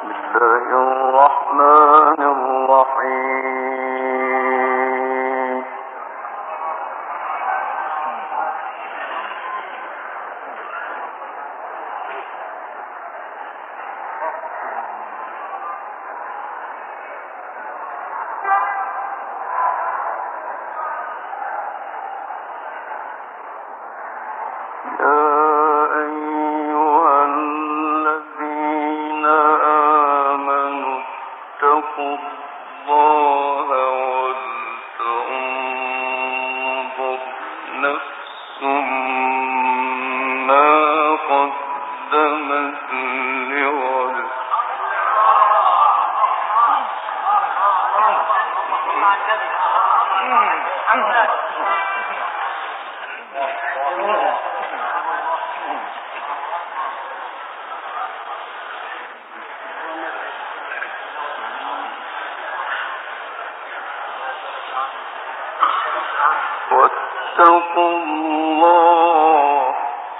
واتقوا الله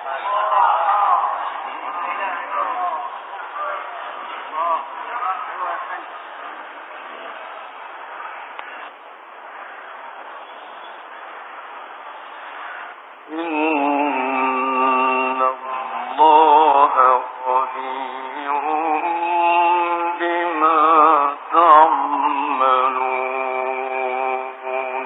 إن الله خبير بما تعملون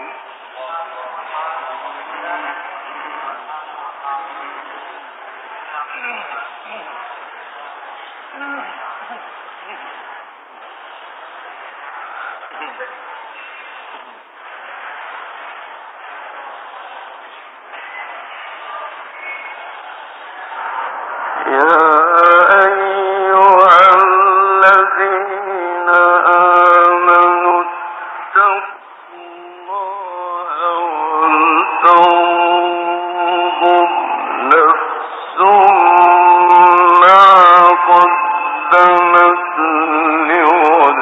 يا أيها الذين آمنوا اتقوا الله ولتنظر نفس ما قدمت لغد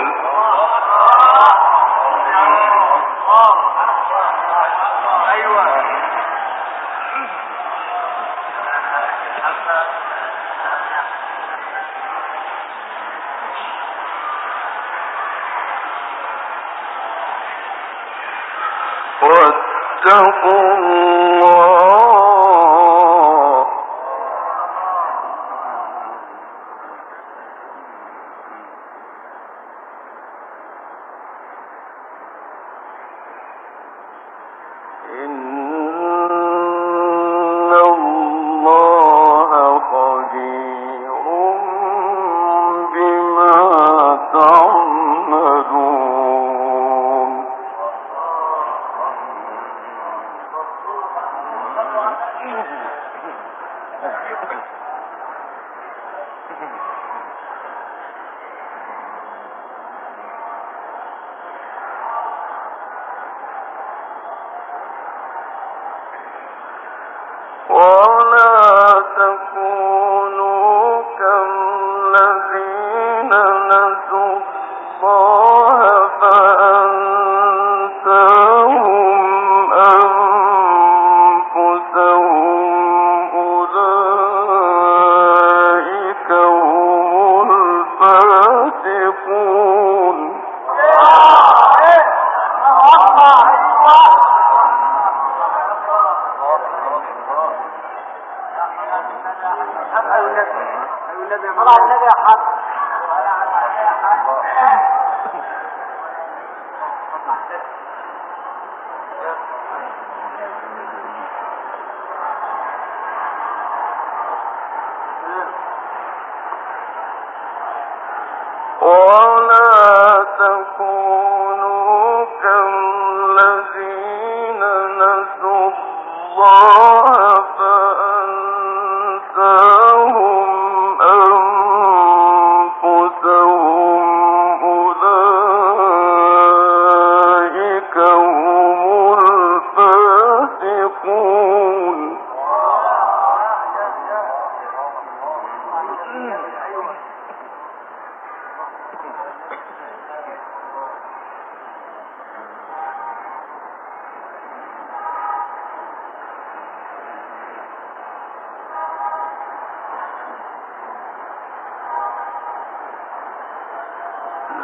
واتقوا الله إن الله خبير بما تعملون ولا تكونوا كالذين نسوا الله فأنساهم أنفسهم أولئك هم الفاسقون ولا تكونوا كالذين نسوا الله فأنساهم أنفسهم أولئك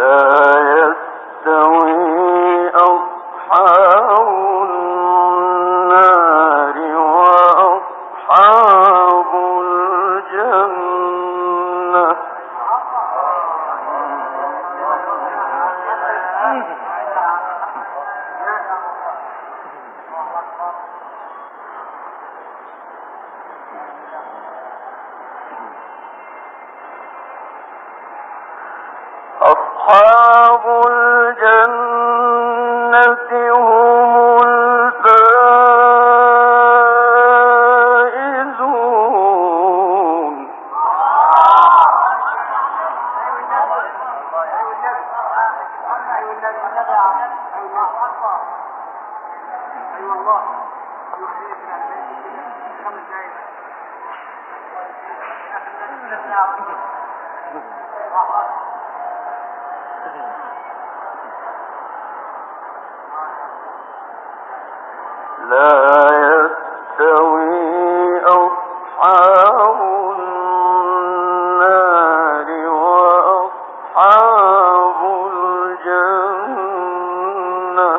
أصحاب الجنة هم الفائزون. لا يستوي أصحاب النار وأصحاب الجنة.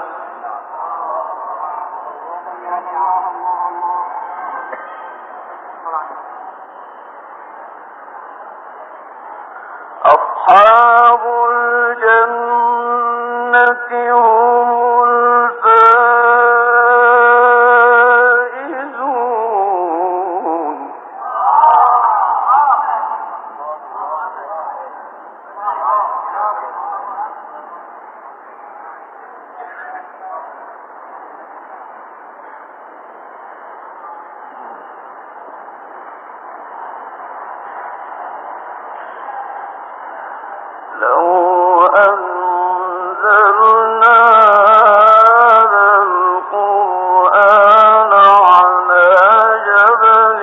أصحاب الجنة هم الفائزون. لو أنزلنا هذا القرآن على جبل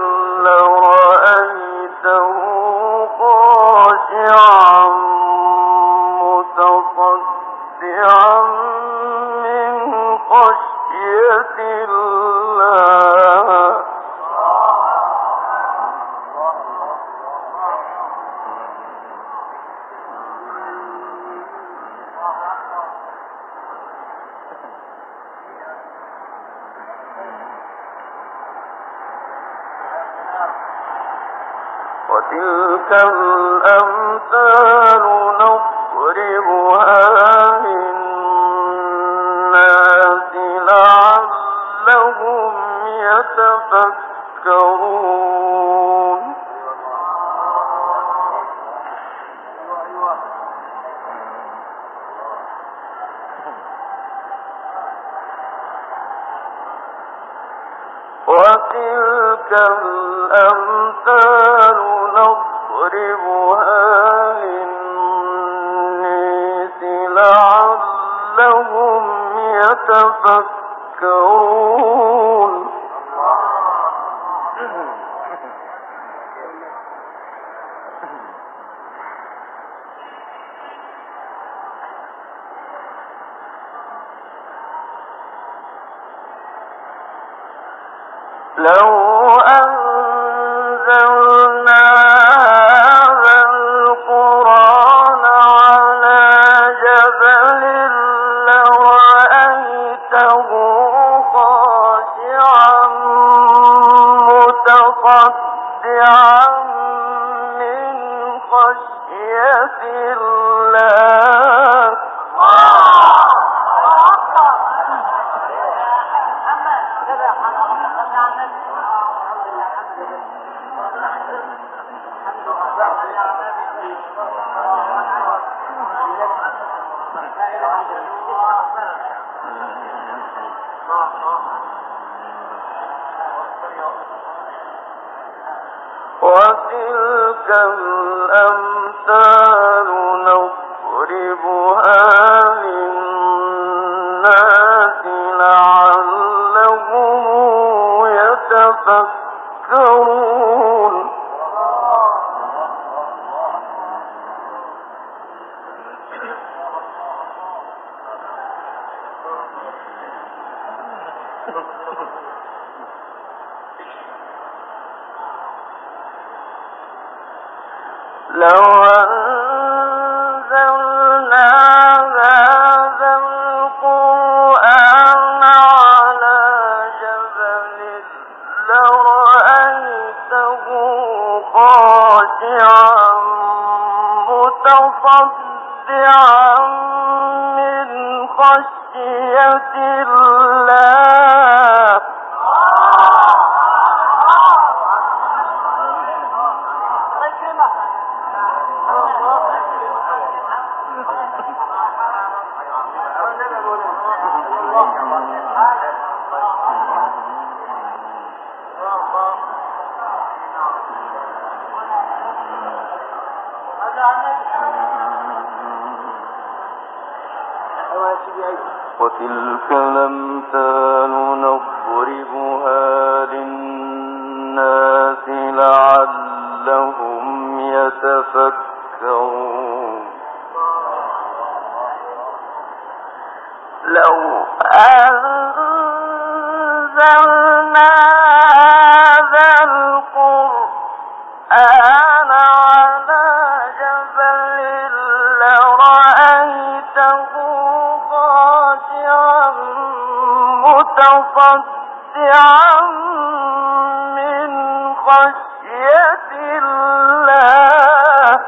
لرأيته خاشعا متصدعا من خشية الله. وتلك الأمثال نضربها للناس لعلهم يتفكرون. وتلك الأمثال نضربها للناس لعلهم يتفكرون. لو أنزلنا هذا القرآن على جبل لرأيته خاشعا متصدعا من خشية الله. وتلك الأمثال نضربها للناس لعلهم يتفكرون. لو أنزلنا رأيته خاشعا متصدعا من خشية الله وتلك الأمثال نضربها للناس لعلهم يتفكرون لو أنزلنا هذا القرآن على جبل لرأيته خاشعا متصدعا من خشية الله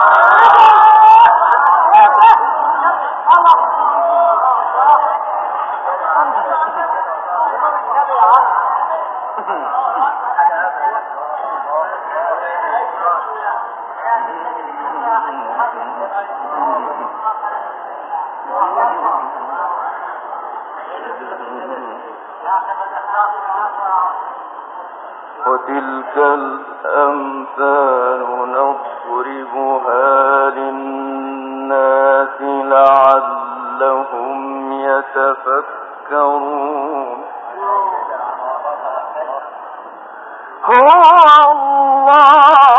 وتلك الأمثال نضربها للناس لعلهم يتفكرون هو الله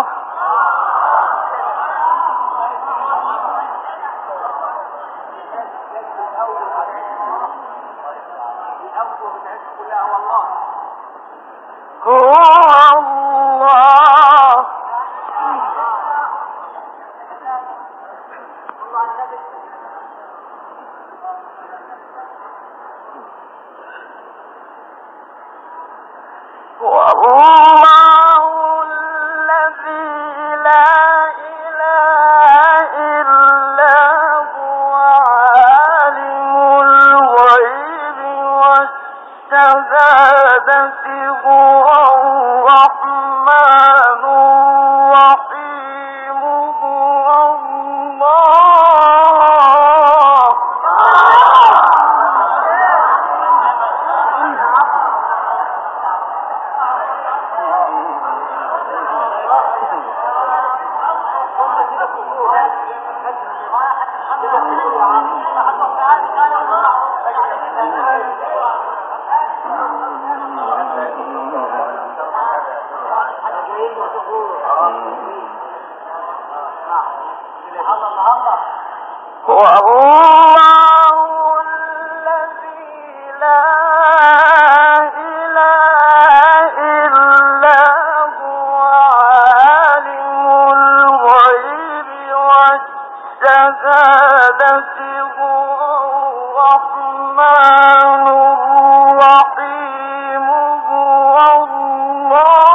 والله الذي لا إله إلا هو عالم الغيب والشهادة هو الرحمن الرحيم هو الله والله الذي لا إله إلا هو عالم الغيب والشهادة هو الرحمن الرحيم هو الله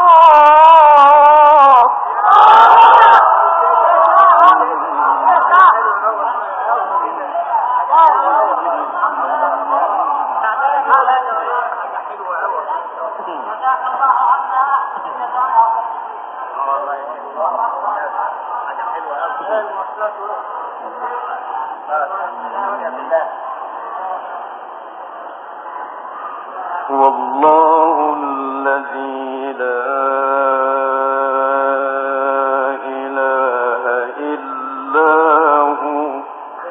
والله الذي لا إله إلا هو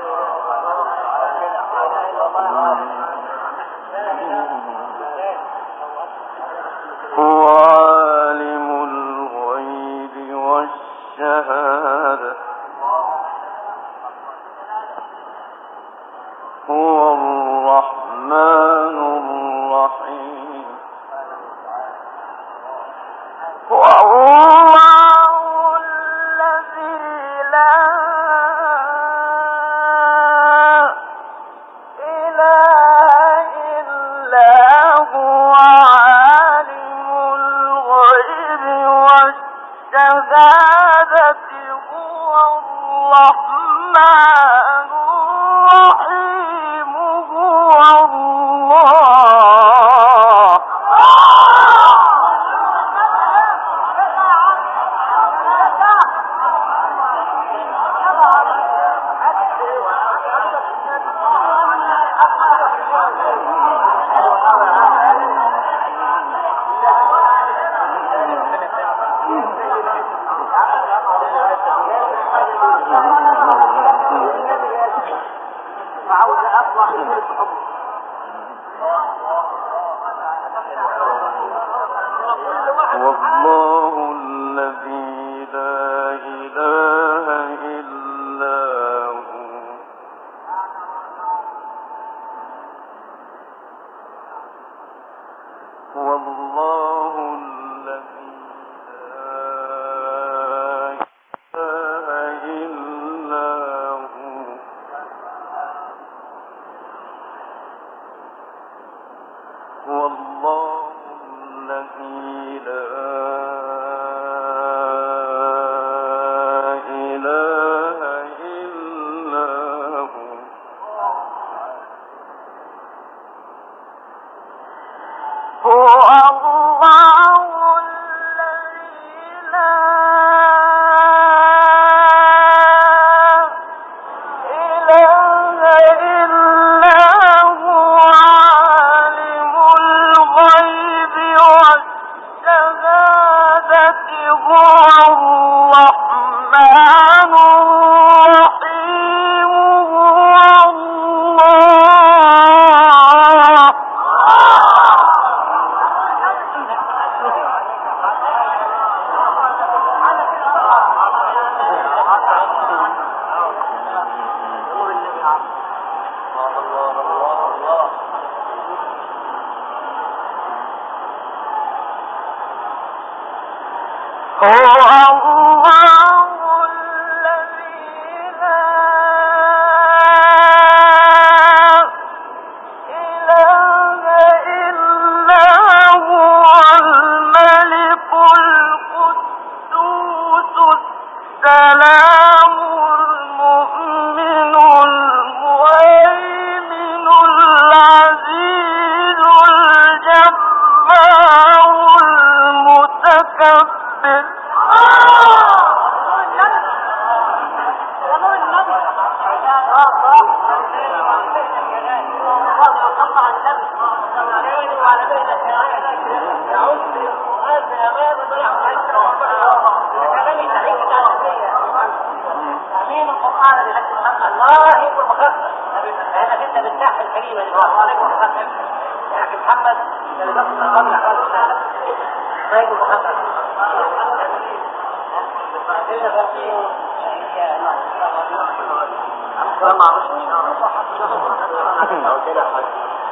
هو عالم الغيب والشهادة هو الرحمن الرحيم والله الذي لا إله إلا هو عالم الشهادة هو الرحمن الرحيم هو الله. والله الذي لا إله إلا هو والله الذي لا إله إلا هو والله الذي لا إله إلا هو الله الذي لا إله إلا هو عالم الغيب والشهادة هو الرحمن الرحيم هو الله. هو الله الذي لا إله إلا هو الملك القدوس السلام المؤمن المهيمن العزيز الجبار المتكبر. الله يكون مخفف لانك انت بتنحي الكريمه اللي هو عليكم مخفف يا اخي محمد اللي بس قبل احوال السنه ما يكون مخفف السلام عليكم ان شاء الله كده حاجه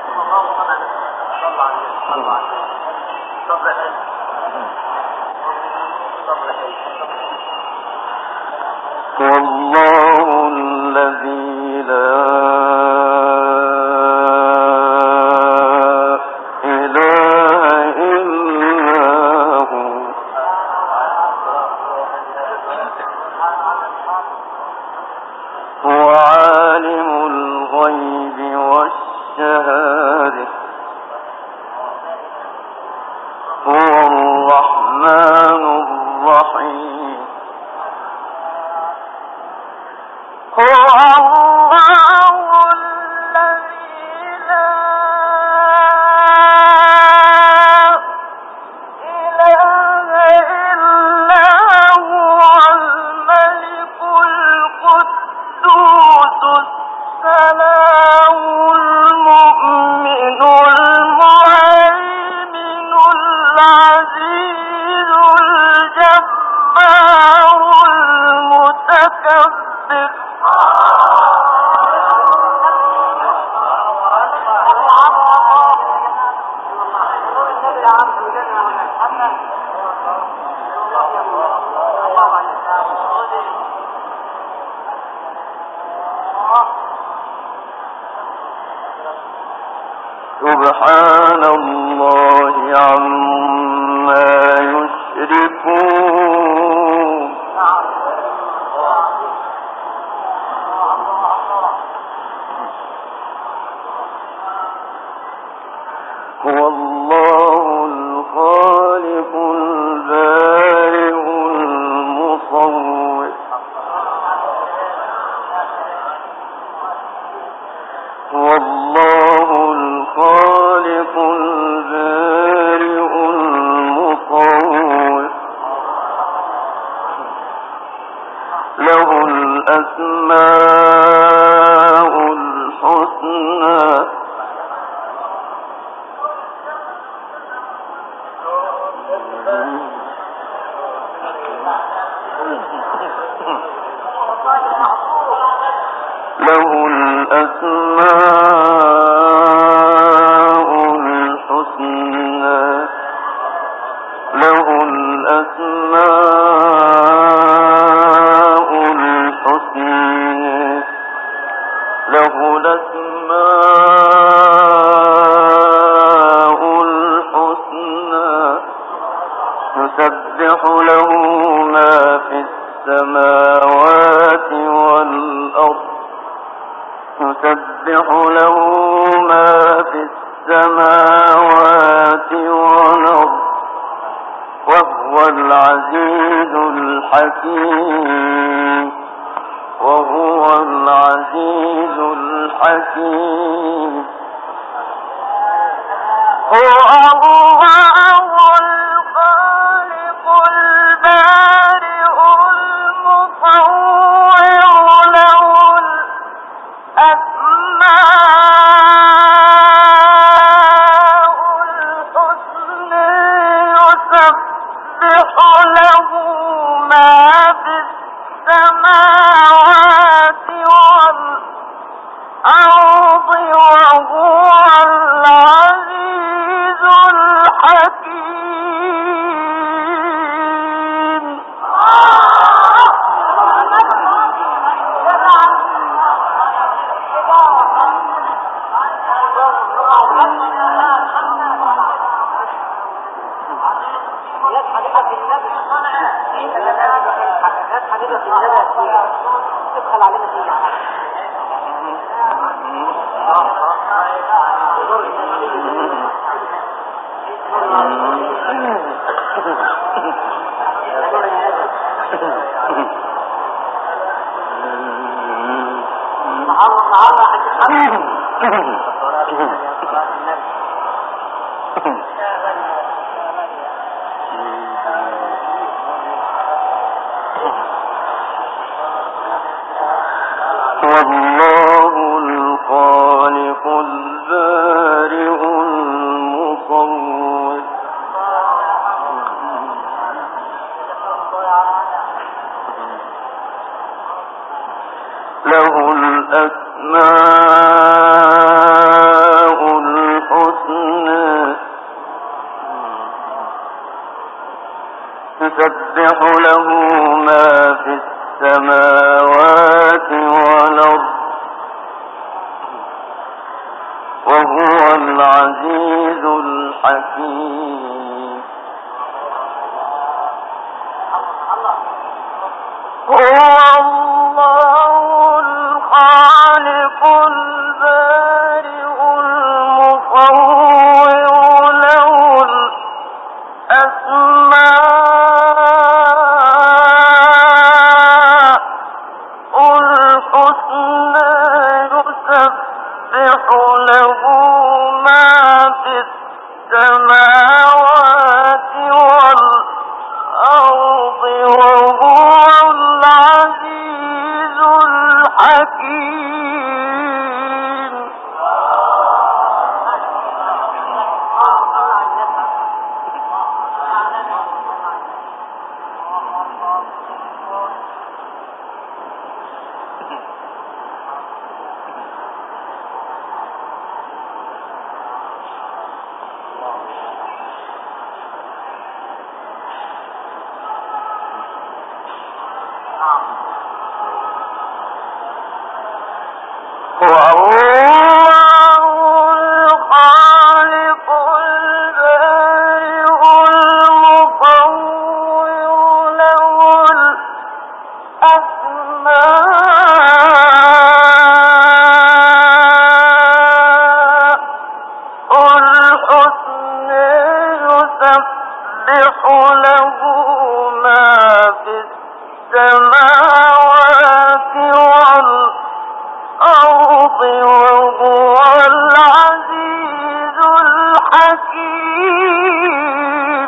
والله الذي لا إله إلا هو عالم الغيب والشهادة هو الرحمن الرحيم هو الله الذي لا إله إلا هو الملك القدوس السلام المؤمن المهيمن العزيز الجبار المتكبر. سبحان الله عما يشركون الأسماء الحسنى له الأسماء الحسنى له الأسماء الحسنى له الأسماء الحسنى يسبح له ما في السماوات والأرض يسبح له ما في السماوات والأرض وهو العزيز الحكيم وهو العزيز الحكيم هو الله الخالق البارئ المصور له الأسماء الحسنى يسبح له ما في السماوات والأرض وهو العزيز الحكيم تدخل علينا فيها والله الخالق البارئ المصور له الأسماء الحسنى يسبح له ما في السماوات والأرض وهو العزيز الحكيم هو الله الخالق البارئ المصور له الأسماء الحسنى يسبح له ما في السماوات والأرض وهو العزيز الحكيم هو الله الخالق البارئ المصور له الأسماء الحسنى يسبح له ما في السماوات والأرض وهو العزيز الحكيم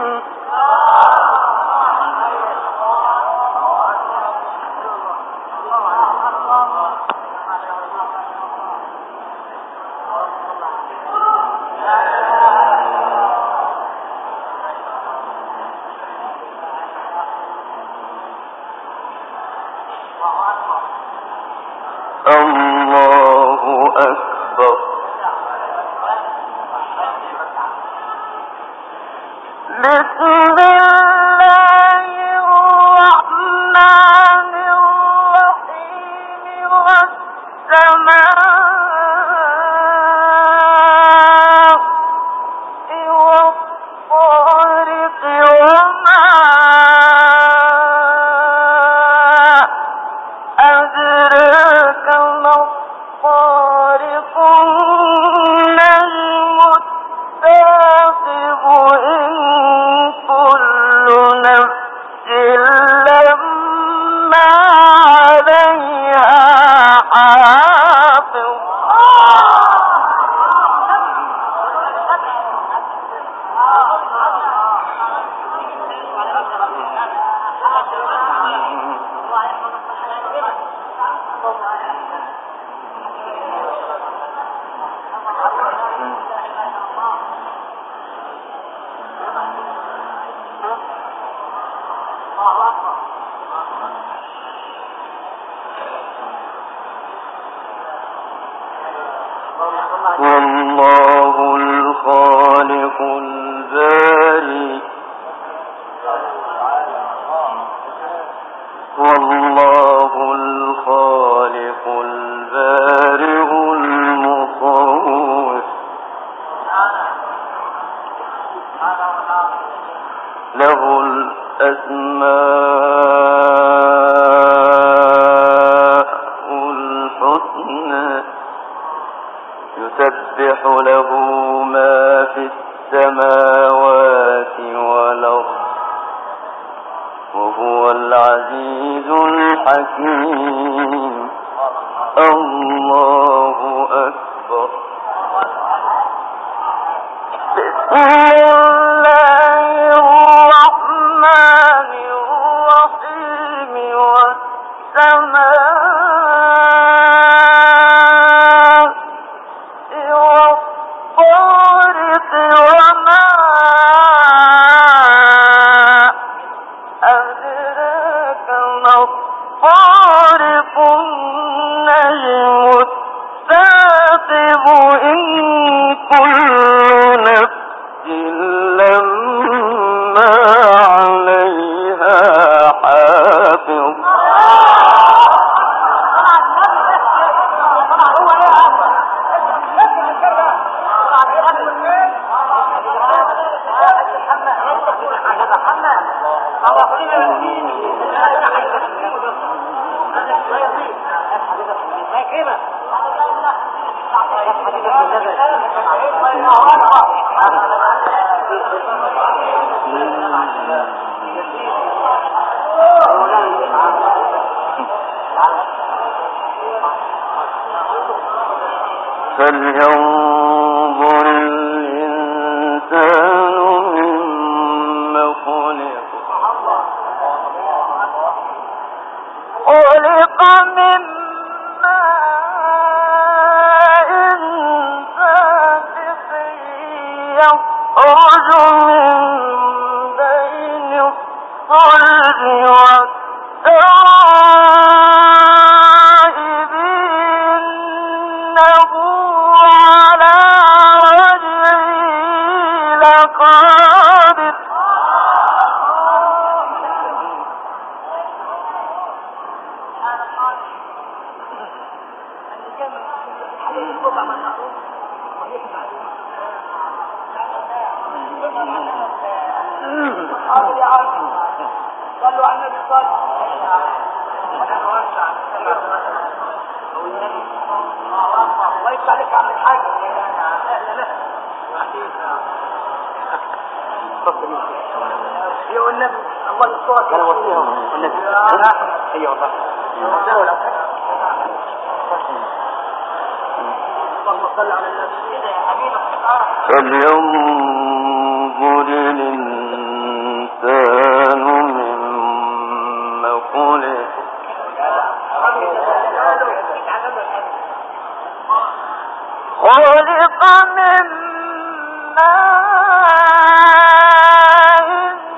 والله الخالق الباري والله الخالق البارئ المصور له الأسماء الحسنى يسبح له ما في السماوات والأرض وهو العزيز الحكيم. الله أكبر. بسم الله الرحمن الرحيم والسماء والطارق وما أدراك ما الطارق النجم الثاقب إن كل نفس لما عليها حافظ. فلينظر الإنسان مما خلق. خلق من ماء دافق يخرج من بين الصلب والترائب إنه على رجعه لقادر. صلوا على النبي صلى الله يفتح عليك عم الحاج. ايوه النبي الله يسترك. كان وصيهم النبي. ايوه والله. اللهم صل على النبي. فلينظر الإنسان مما خلق. خلق من ماء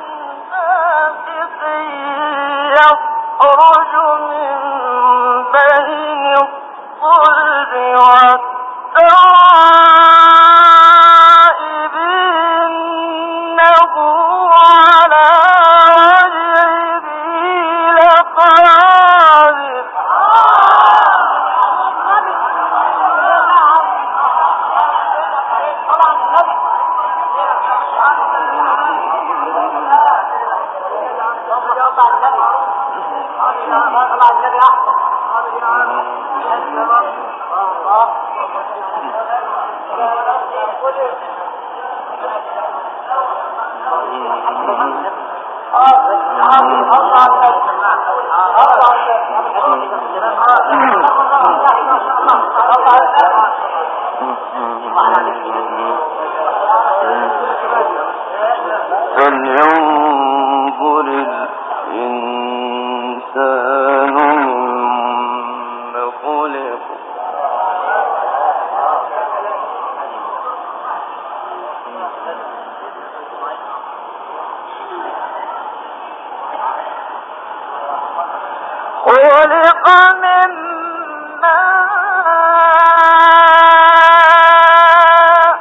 دافق يخرج من بين الصلب والترائب إنه على فلينظر الإنسان مما خلق خلق من ماء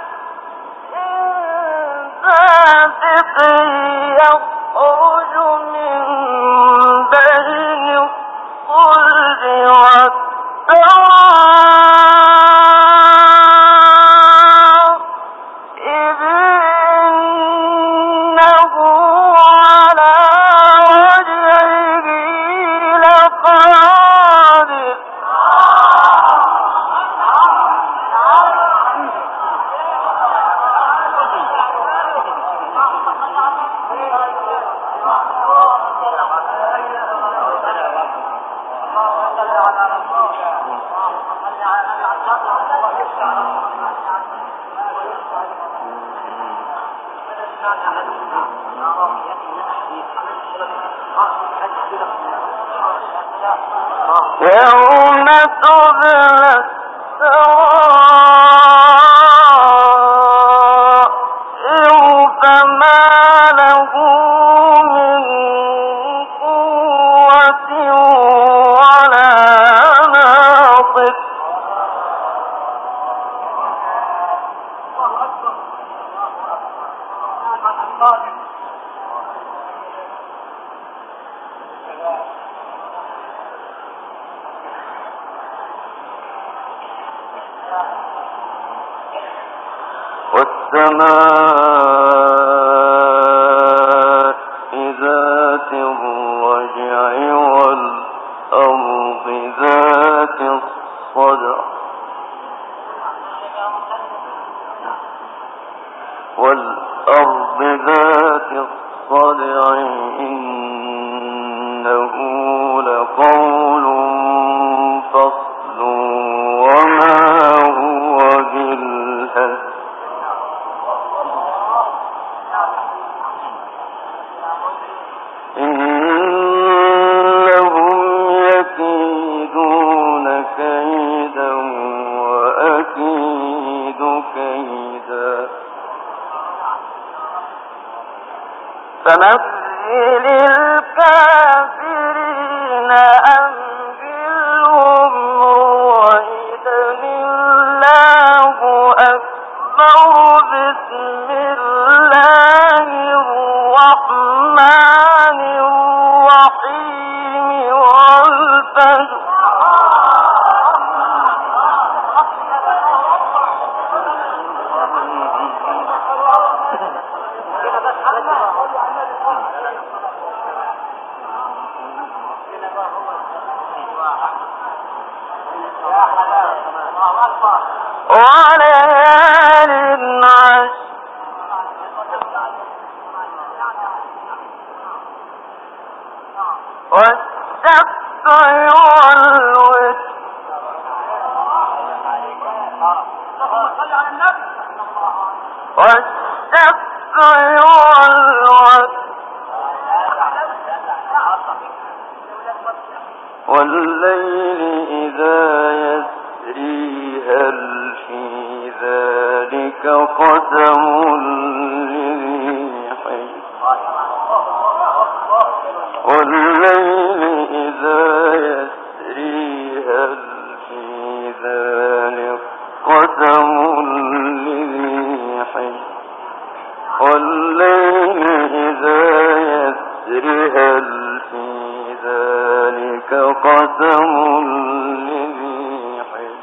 دافق يخرج من بين الصلب والترائب إنه على وجهه لقادر يوم تبلى السرائر فما له من قوة ولا ناصر والسماء ذات الرجع والأرض ذات الصدع إنه لقول فصل وما هو بالهزل إنهم يكيدون كيدا وأكيد كيدا فمثل الكافرين أمهلهم رويدا الله أكبر بسم الله الرحمن الرحيم والفجر وليال عشر والشفع والوتر والشفع والوتر والليل إذا يسري هل في ذلك قسم لذي حجر والليل إذا يسري هل في ذلك قسم لذي حجر والليل إذا يسري هل في ذلك قسم لذي حجر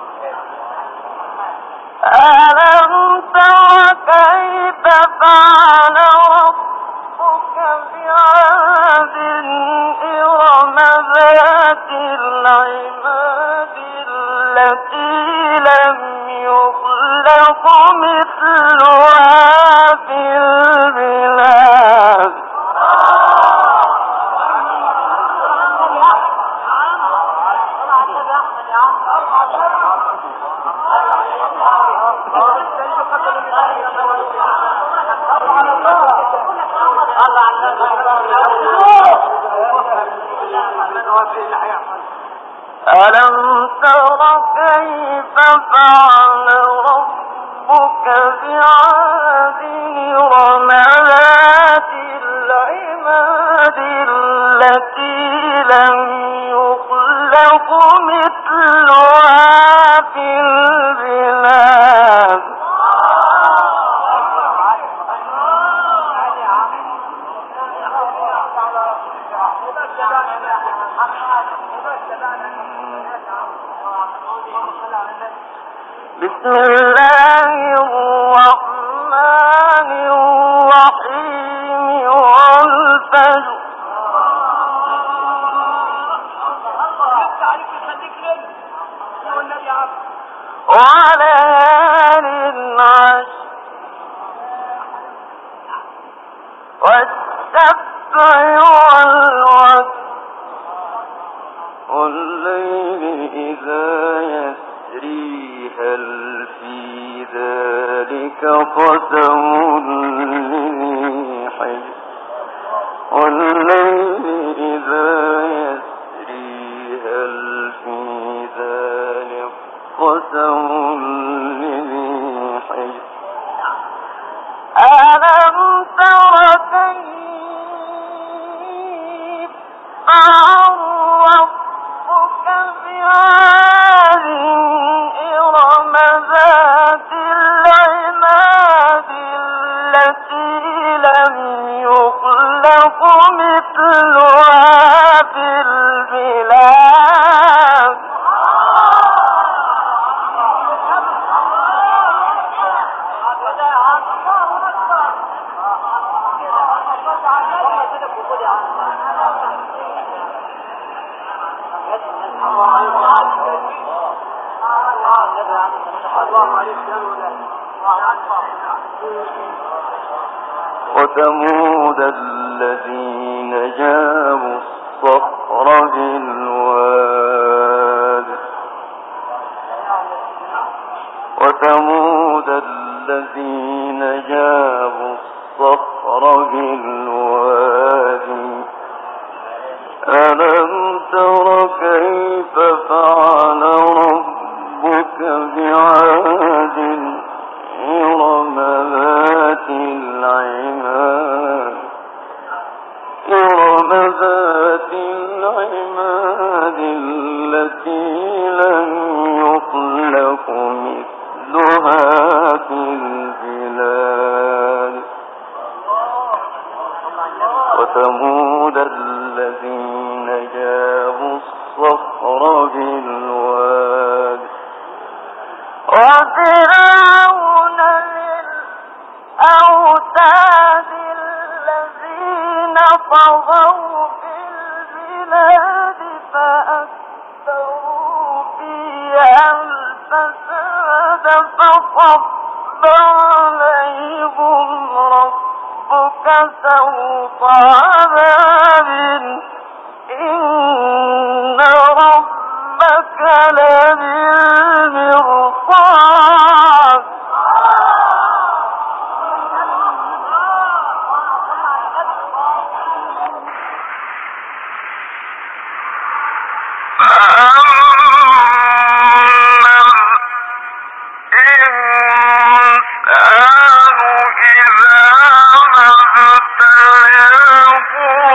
ألم تر كيف فعل ربك بعاد العماد التي لم يخلق مثلها في البلاد ألم تر كيف فعل ربك بعاد إرم ذات العماد التي لم يخلق مثلها في البلاد بسم الله الرحمن الرحيم والفجر وليال عشر والسبع والوتر والليل إذا يسري هل في ذلك قسم لذي حجر والليل إذا يسري هل في ذلك قسم لذي حجر ألم تر كيف فعل ربك بعاد إرم ذات العماد التي لم يخلق مثلها في البلاد وثمود الذين جابوا الصخر بالواد وثمود الذين جابوا الصخر بالواد ألم تر كيف فعل ربك بعاد إرم ذات العماد التي لم يخلق مثلها في البلاد وثمود الذين جابوا الصخر بالواد وفرعون ذي الأوتاد الذين طغوا في البلاد فأكثروا فيها الفساد فصب عليهم ربك سوط عذاب إن ربك لبالمرصاد فأما الإنسان إذا ما ابتلاه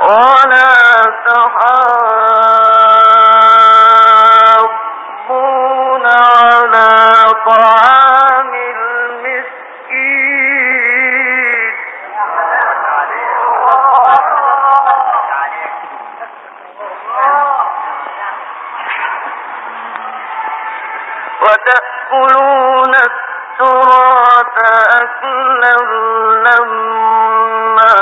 ولا تحاضون على طعام المسكين وتأكلون التراث أكلا لما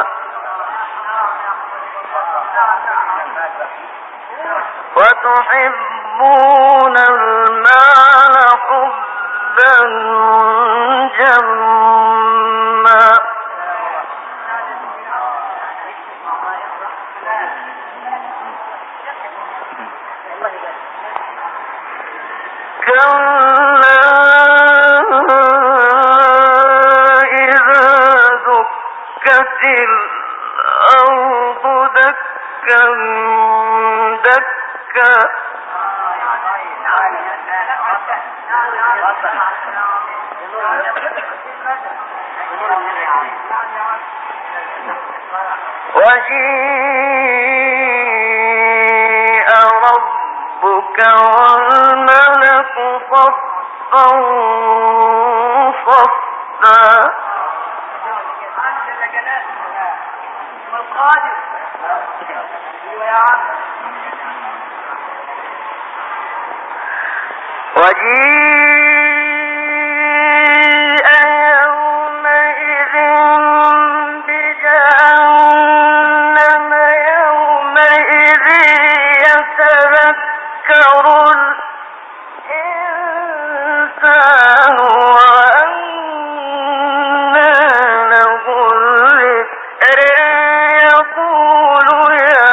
وتحبون المال حبا جما كلا إذا دكت الأرض دكا دكا وجيء ربك والملك صفا صفا وجيء يومئذ بجهنم يومئذ يتذكر الإنسان وأنى له الذكر يقول يا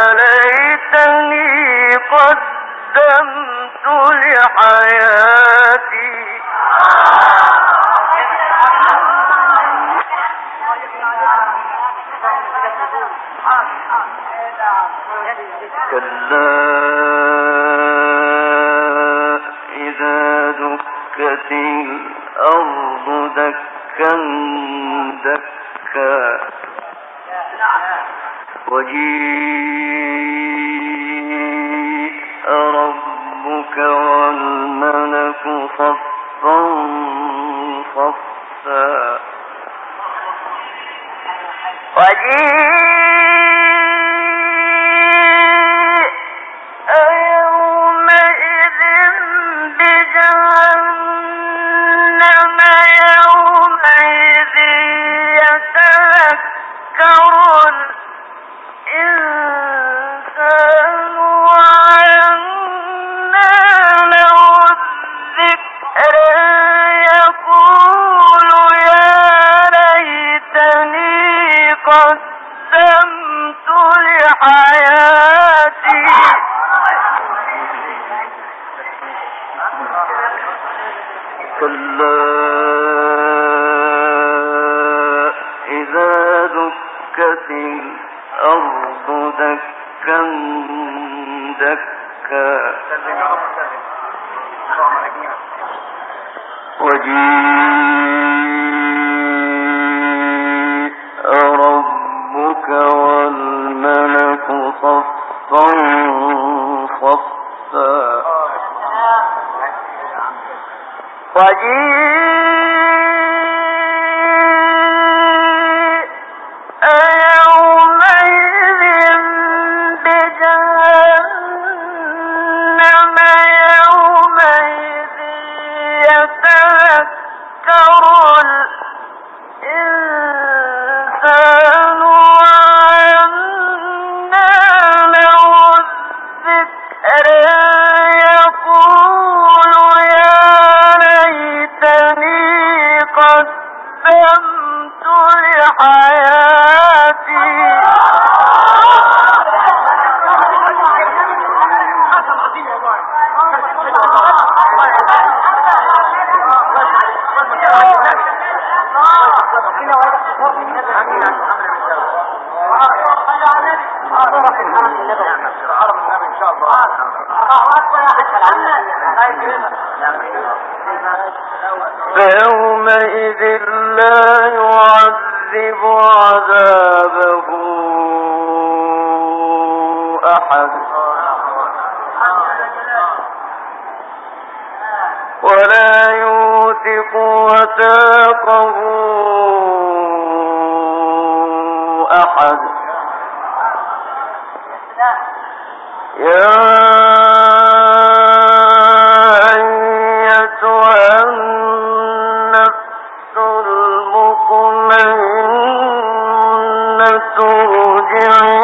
ليتني قدمت لحياتي كلا إذا دكت الأرض دكا دكا وجيء ربك والملك صفا صفا وجيء يومئذ بجهنم يومئذ يتذكر الإنسان وأنى له الذكر يقول يا ليتني قدمت لحياتي كلا إذا دكت الأرض دكا دكا وجيء ربك والملك صفا صفا وجيء يومئذ بجهنم يومئذ يتذكر الإنسان وأنى له الذكر يقول يا ليتني قدمت لحياتي فيومئذ لا يعذب عذابه أحد ولا يوثق وثاقه أحد يا أيتها النفس المطمئنة ارجعي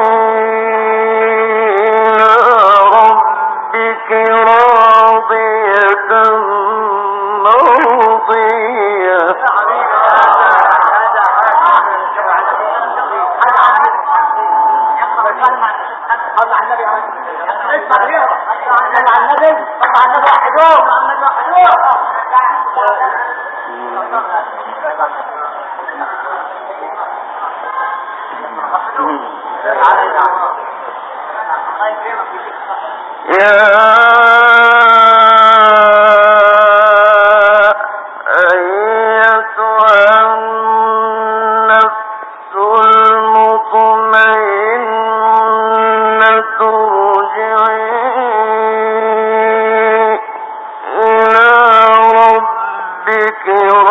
إلى ربك راضية مرضية يا أيتها النفس المطمئنة ارجعي إلى ربك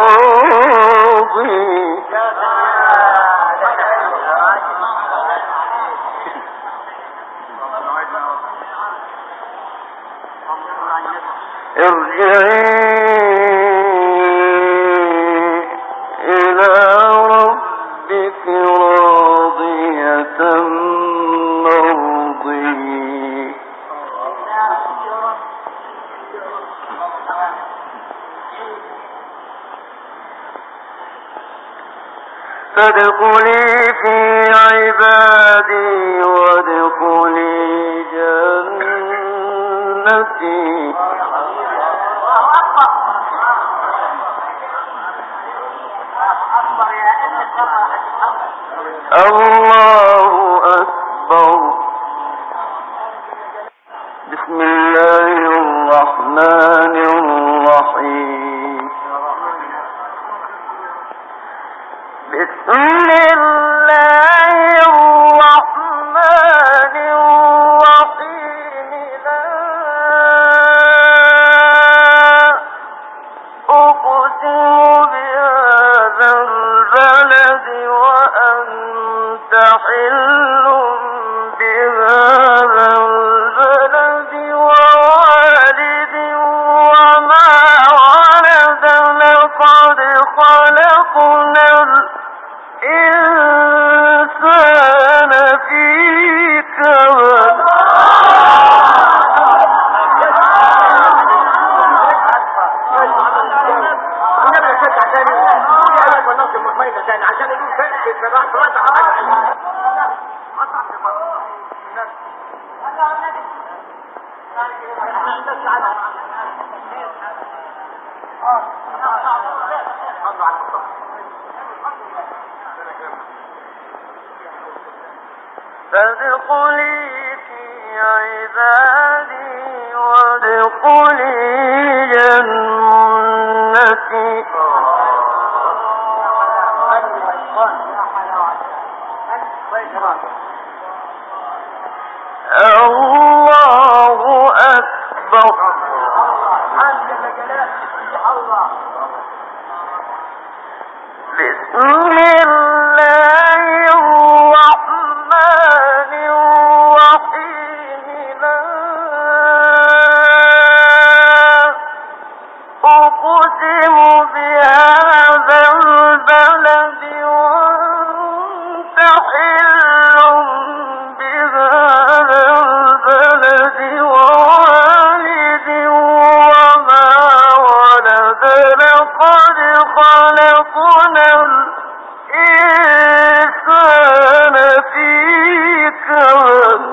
راضية مرضية فادخلي في عبادي وادخلي جنتي الله أكبر. بسم الله الرحمن الرحيم. بسم الله الرحمن الرحيم. لا أقسم بهذا البلد وأنت حل بهذا البلد ووالد وما ولد لقد خلقنا الإنسان في كبد. فادخلي في عبادي وادخلي جنتي. الله أكبر. بسم الله الرحمن الرحيم. لا أقسم بهذا البلد وأنت حل بهذا البلد ووالد وما ولد لقد خلقنا الإنسان في كبد.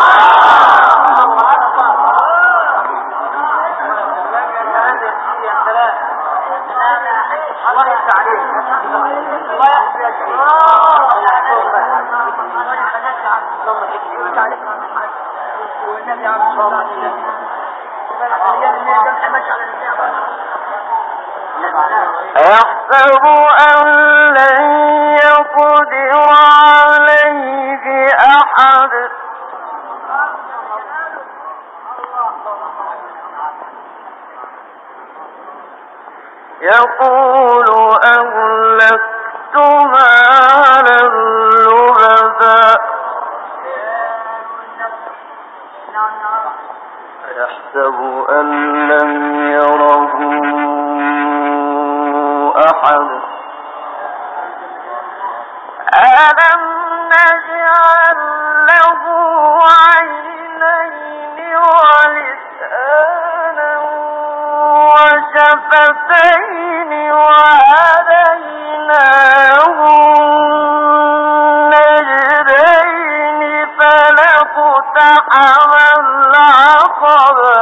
أيحسب أن لن يقدر عليه أحد يقول أهلكت مالا لبدا يحسب أن لم يره أحد ألم نجعل له عينين ولسانا وشفتين وهديناه النجدين فلاقتحم العقبة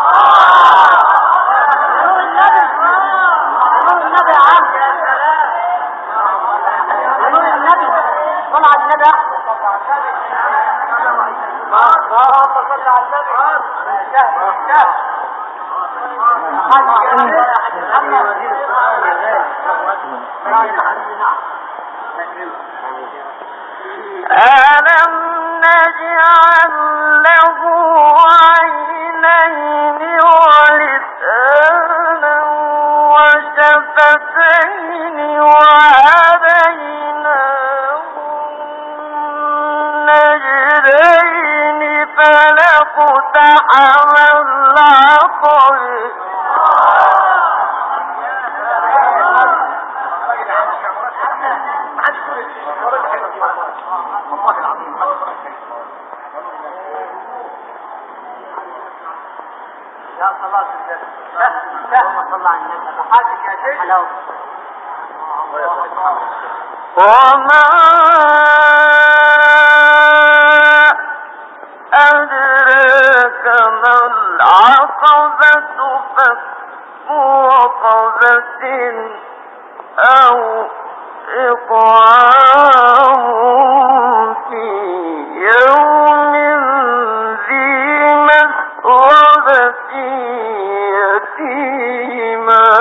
ألم نجعل له عينين ولسانا وشفتين وهديناه النجدين فلاقتحم العقبة وما أدراك ما العقبة فك رقبة أو إطعام في يوم ذي مسغبة يتيما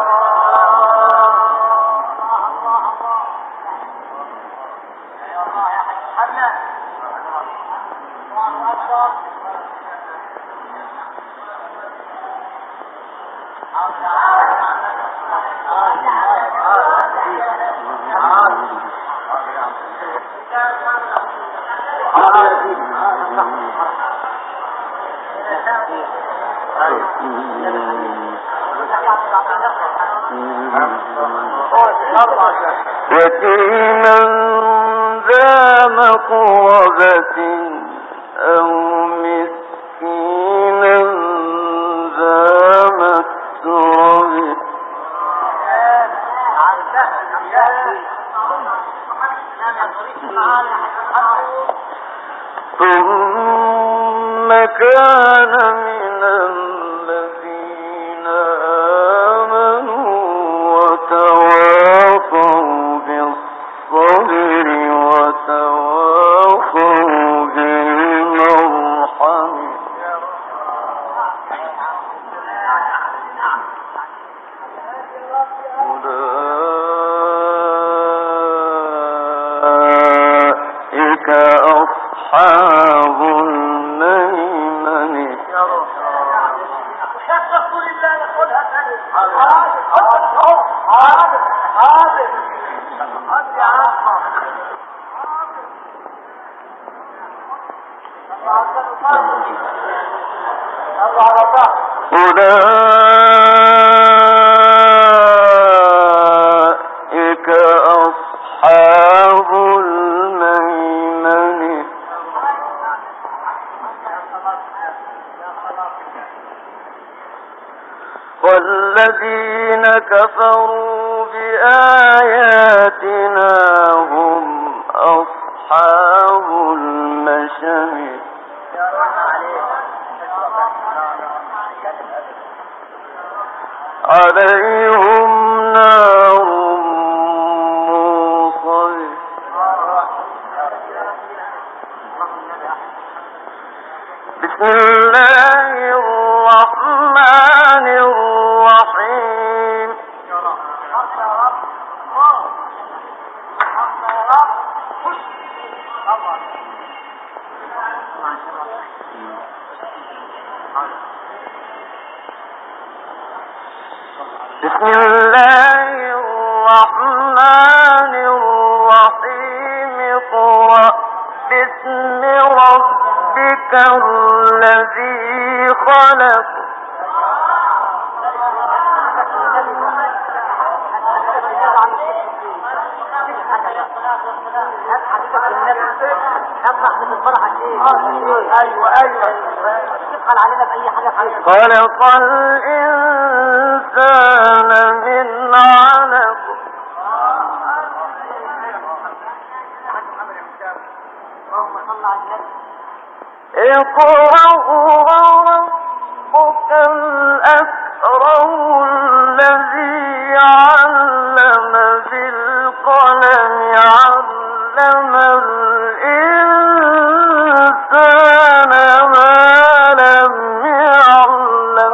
يتيما ذا مقربة أو مسكينا ذا متربة ثم كان من الذين آمنوا وتواصوا بالصبر وتواصوا بالمرحم أولئك أصحاب الميمنة أولئك أصحاب الميمنة والذين كفروا بآياتنا هم أصحاب المشأمة عليهم نار موصد بسم الله الرحمن الرحيم بسم الله الرحمن الرحيم اقرأ باسم ربك الذي خلق خلق الإنسان من علق اقرأ وربك الأكرم الذي علم بالقلم علم الإنسان ما لم يعلم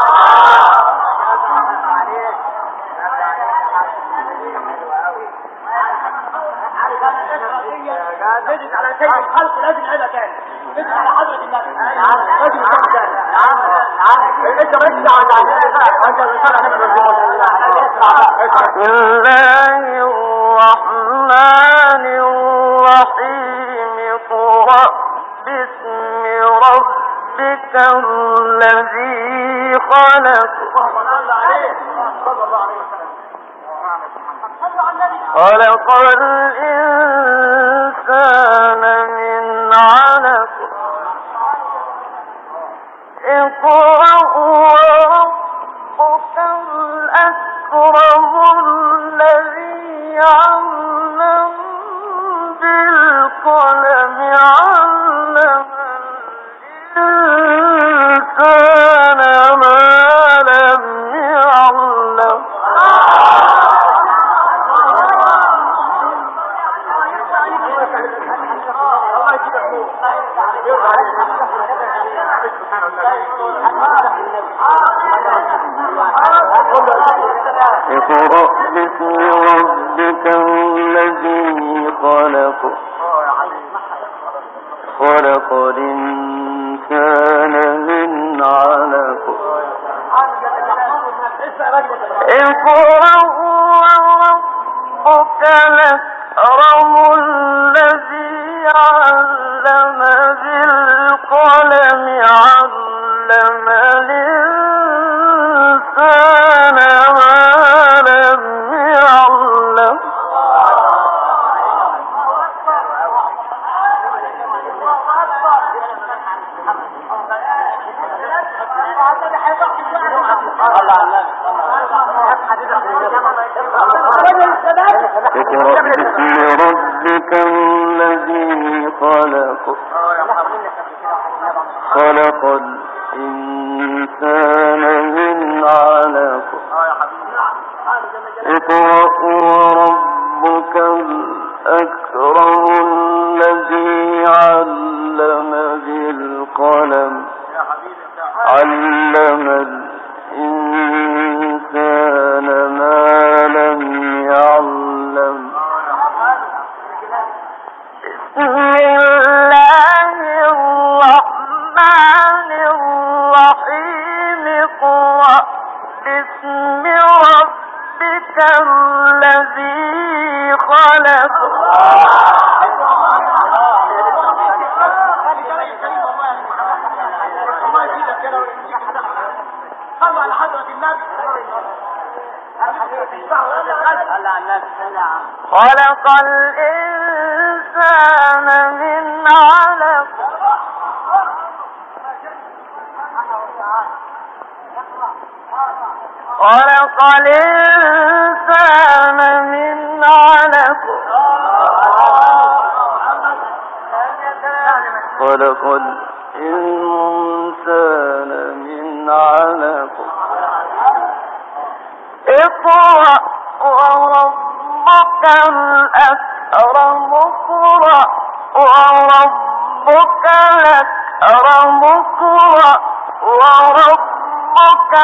نجد على سيد الخلق لازم نعيدها تاني نجد على حضرة النبي بسم الله الرحمن الرحيم اقرأ باسم ربك الذي خلق خلق الإنسان من علق اقرأ وربك الأكرم الذي علم بالقلم علم الإنسان ما لم يعلم اقرأ باسم ربك الذي خلق خلق الإنسان من علق اقرأ وربك الأكرم الذي علم بالقلم علم الإنسان ما لم يعلم اقرأ باسم ربك الذي خلق خلق الإنسان من علق اقرأ وربك الأكرم الذي علم بالقلم علم الإنسان ما لم يعلم بسم الله الرحمن الرحيم اقرأ باسم ربك الذي خلق صلوا على حضرة النبي خلق الإنسان من علق خلق الإنسان من علق خلق الإنسان من علق اقرأ وربك الأكرم اقرأ وربك الأكرم اقرأ وربك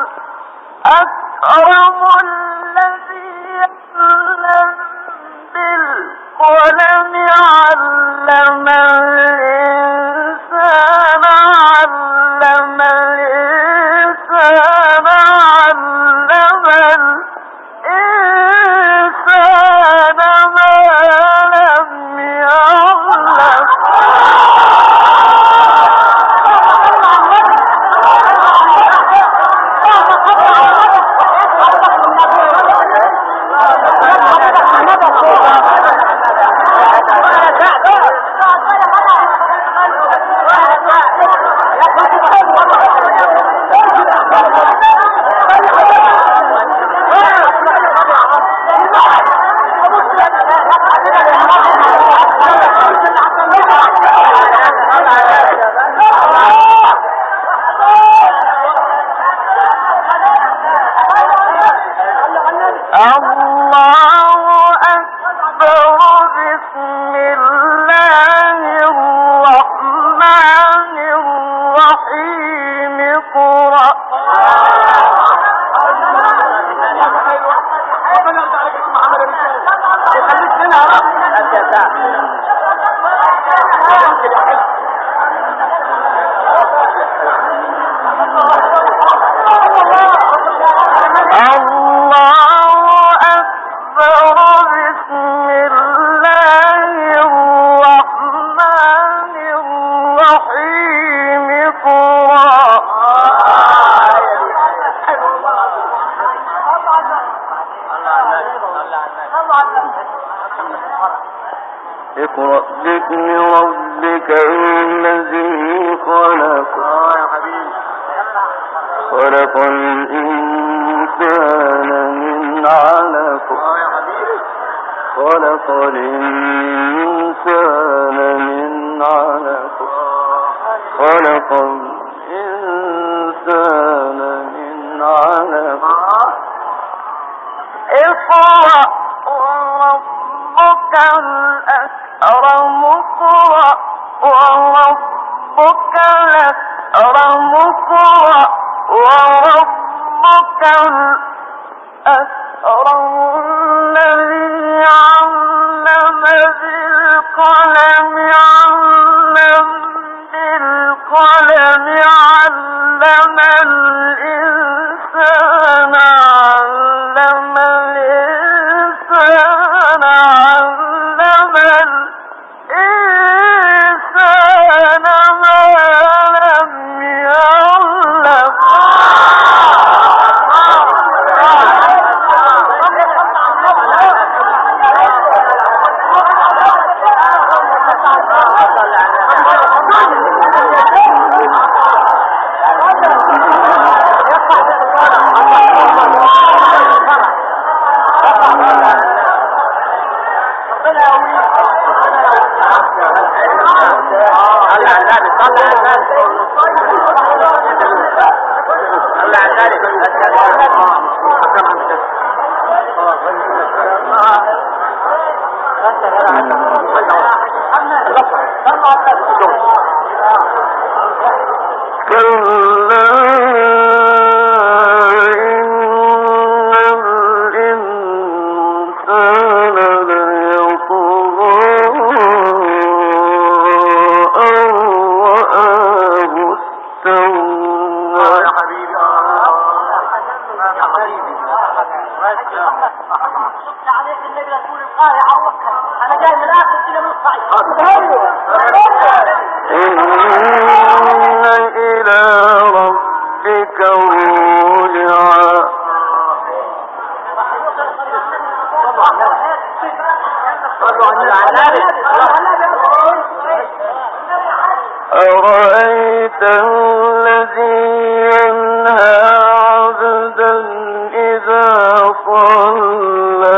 الأكرم الذي علم بالقلم علم الإنسان علم اقرأ باسم ربك الذي خلق خلق الإنسان من علق خلق الإنسان من علق خلق الإنسان من علق اقرأ وربك الأكرم اقرأ وربك الأكرم اقرأ وربك الأكرم الذي علم بالقلم علم بالقلم علم الإنسان علم الإنسان علم الإنسان ما لم يعلم أرأيت الذي ينهى عبدا إذا صلى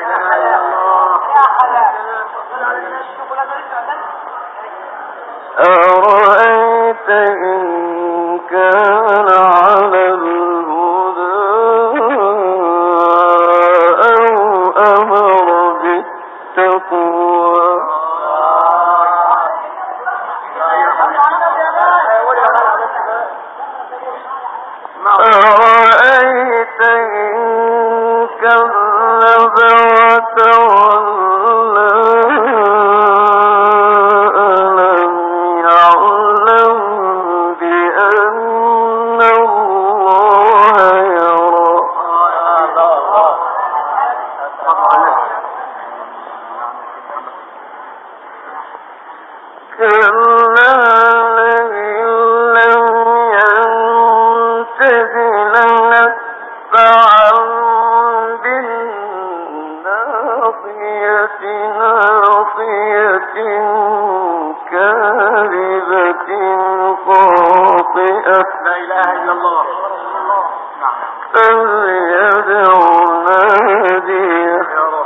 أرأيت إن كان على الهدى أو أمر بالتقوى أرأيت إن كذب وتولى ألم يعلم بأن الله يرى كلا لئن لم ينته لنتبعا بالناصية ناصية كاذبة خاطئة لا إله إلا الله فليدع ناديه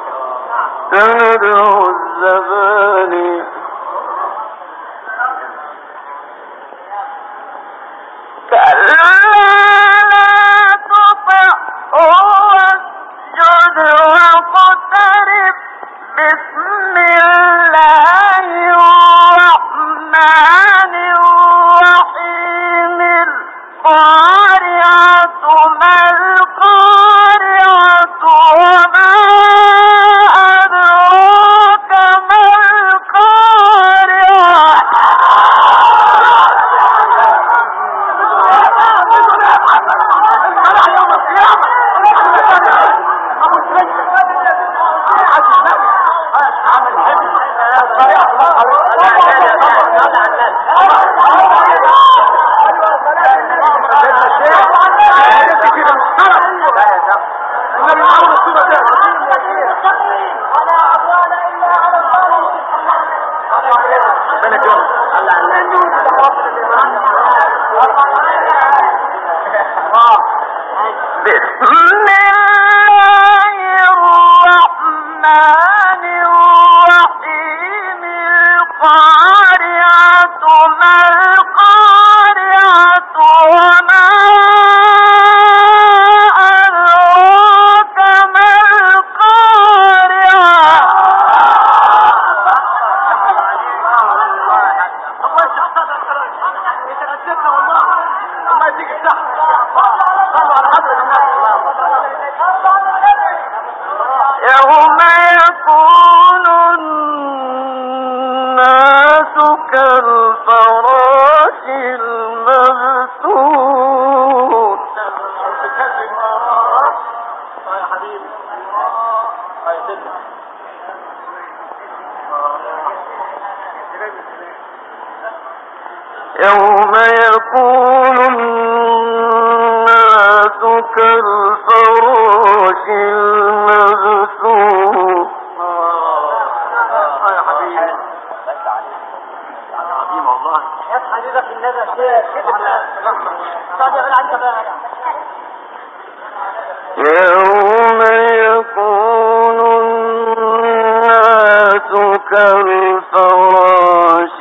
سندع الزباني كلا لا تطعه واسجد واقترب بسم الله الرحمن الرحيم القارعة ما القارعة وما أدراك ما القارعة ولا عدوان إلا على الظالمين يوم يكون الناس كالفراش المبثوث يوم يكون الناس كالفراش المبثوث يا حبيبي عظيم والله يا حبيبي في الندى شيء يوم يكون الناس كالفراش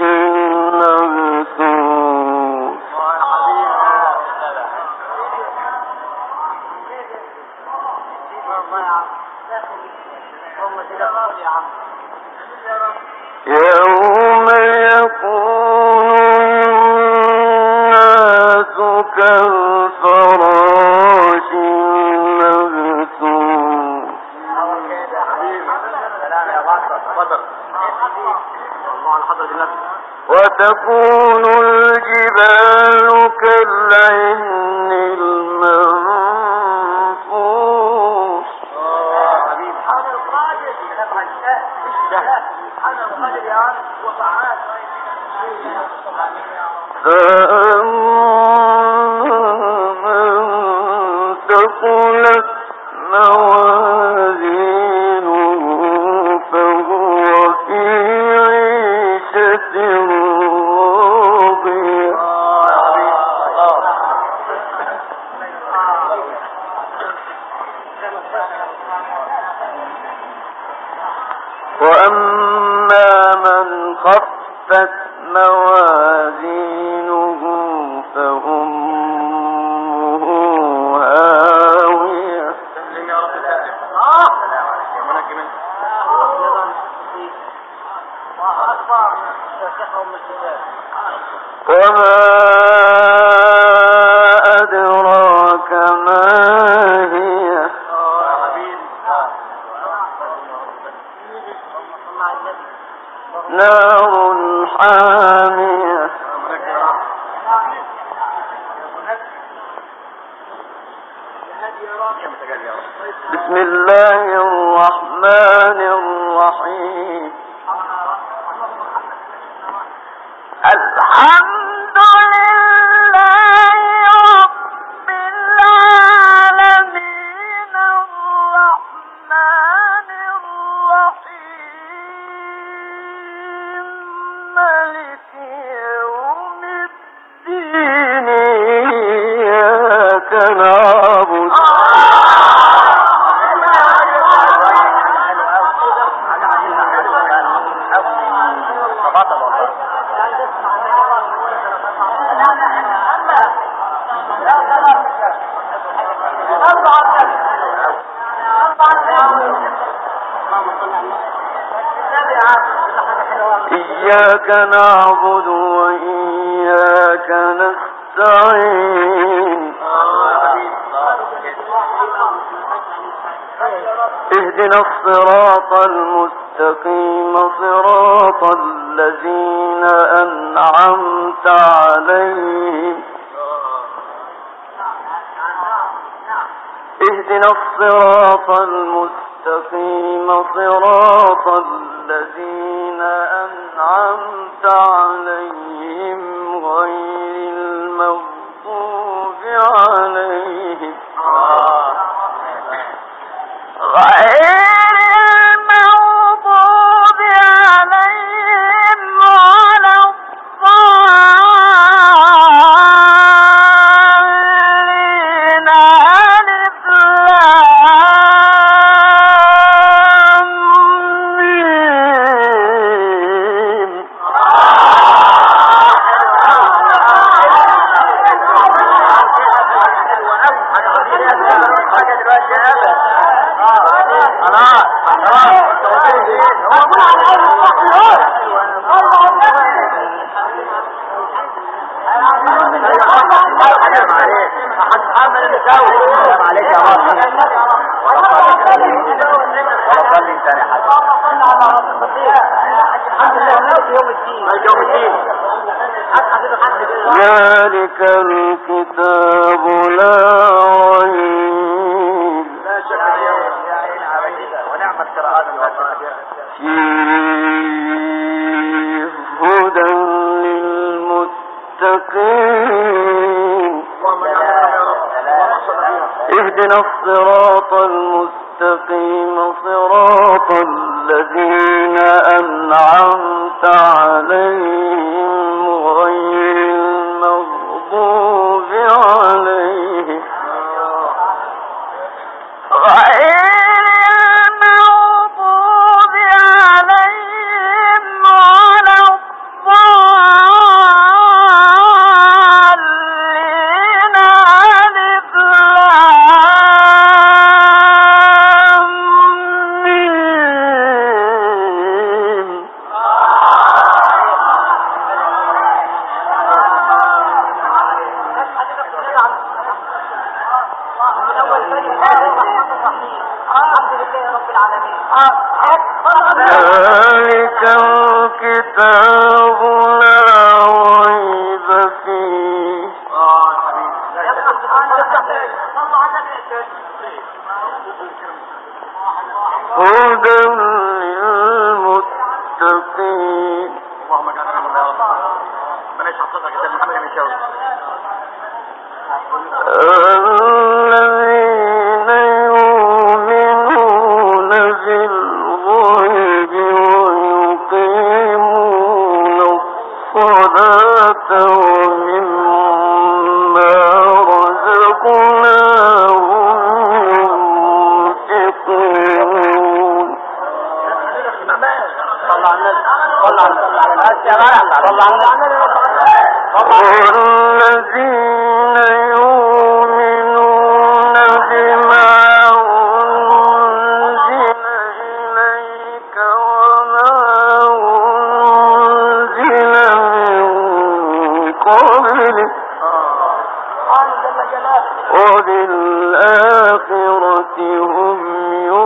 المبثوث يوم يكون الناس كالفراش المبثوث وتكون الجبال كالعهن المنفوش فمن ثقلت موازينه فهو في عيشة راضية وأما من خفت موازينه فأمه هاوية وما أدراك ما هي نار حامية بسم الله الرحمن الرحيم الحمد لله رب العالمين الرحمن الرحيم مالك يوم الدين إياك نعبد إياك نعبد وإياك نستعين اهدنا الصراط المستقيم صراط الذين أنعمت عليهم اهدنا الصراط المستقيم صراط الذين أنعمت عليهم غير المغضوب عليهم ولا الضالين ذلك الكتاب لا ريب فيه هدى للمتقين اهدنا الصراط المستقيم صراط الذين أنعمت عليهم غير المغضوب عليهم ذلك الكتاب لا ريب فيه هدى للمتقين اللهم اجعلنا من بلاش حضرتك كده محمد بن شاول الذين يؤمنون بالغيب ويقيمون الصلاة ومما رزقناهم ينفقون والذين يؤمنون بما أنزل إليك وما أنزل من قبلك وبالآخرة هم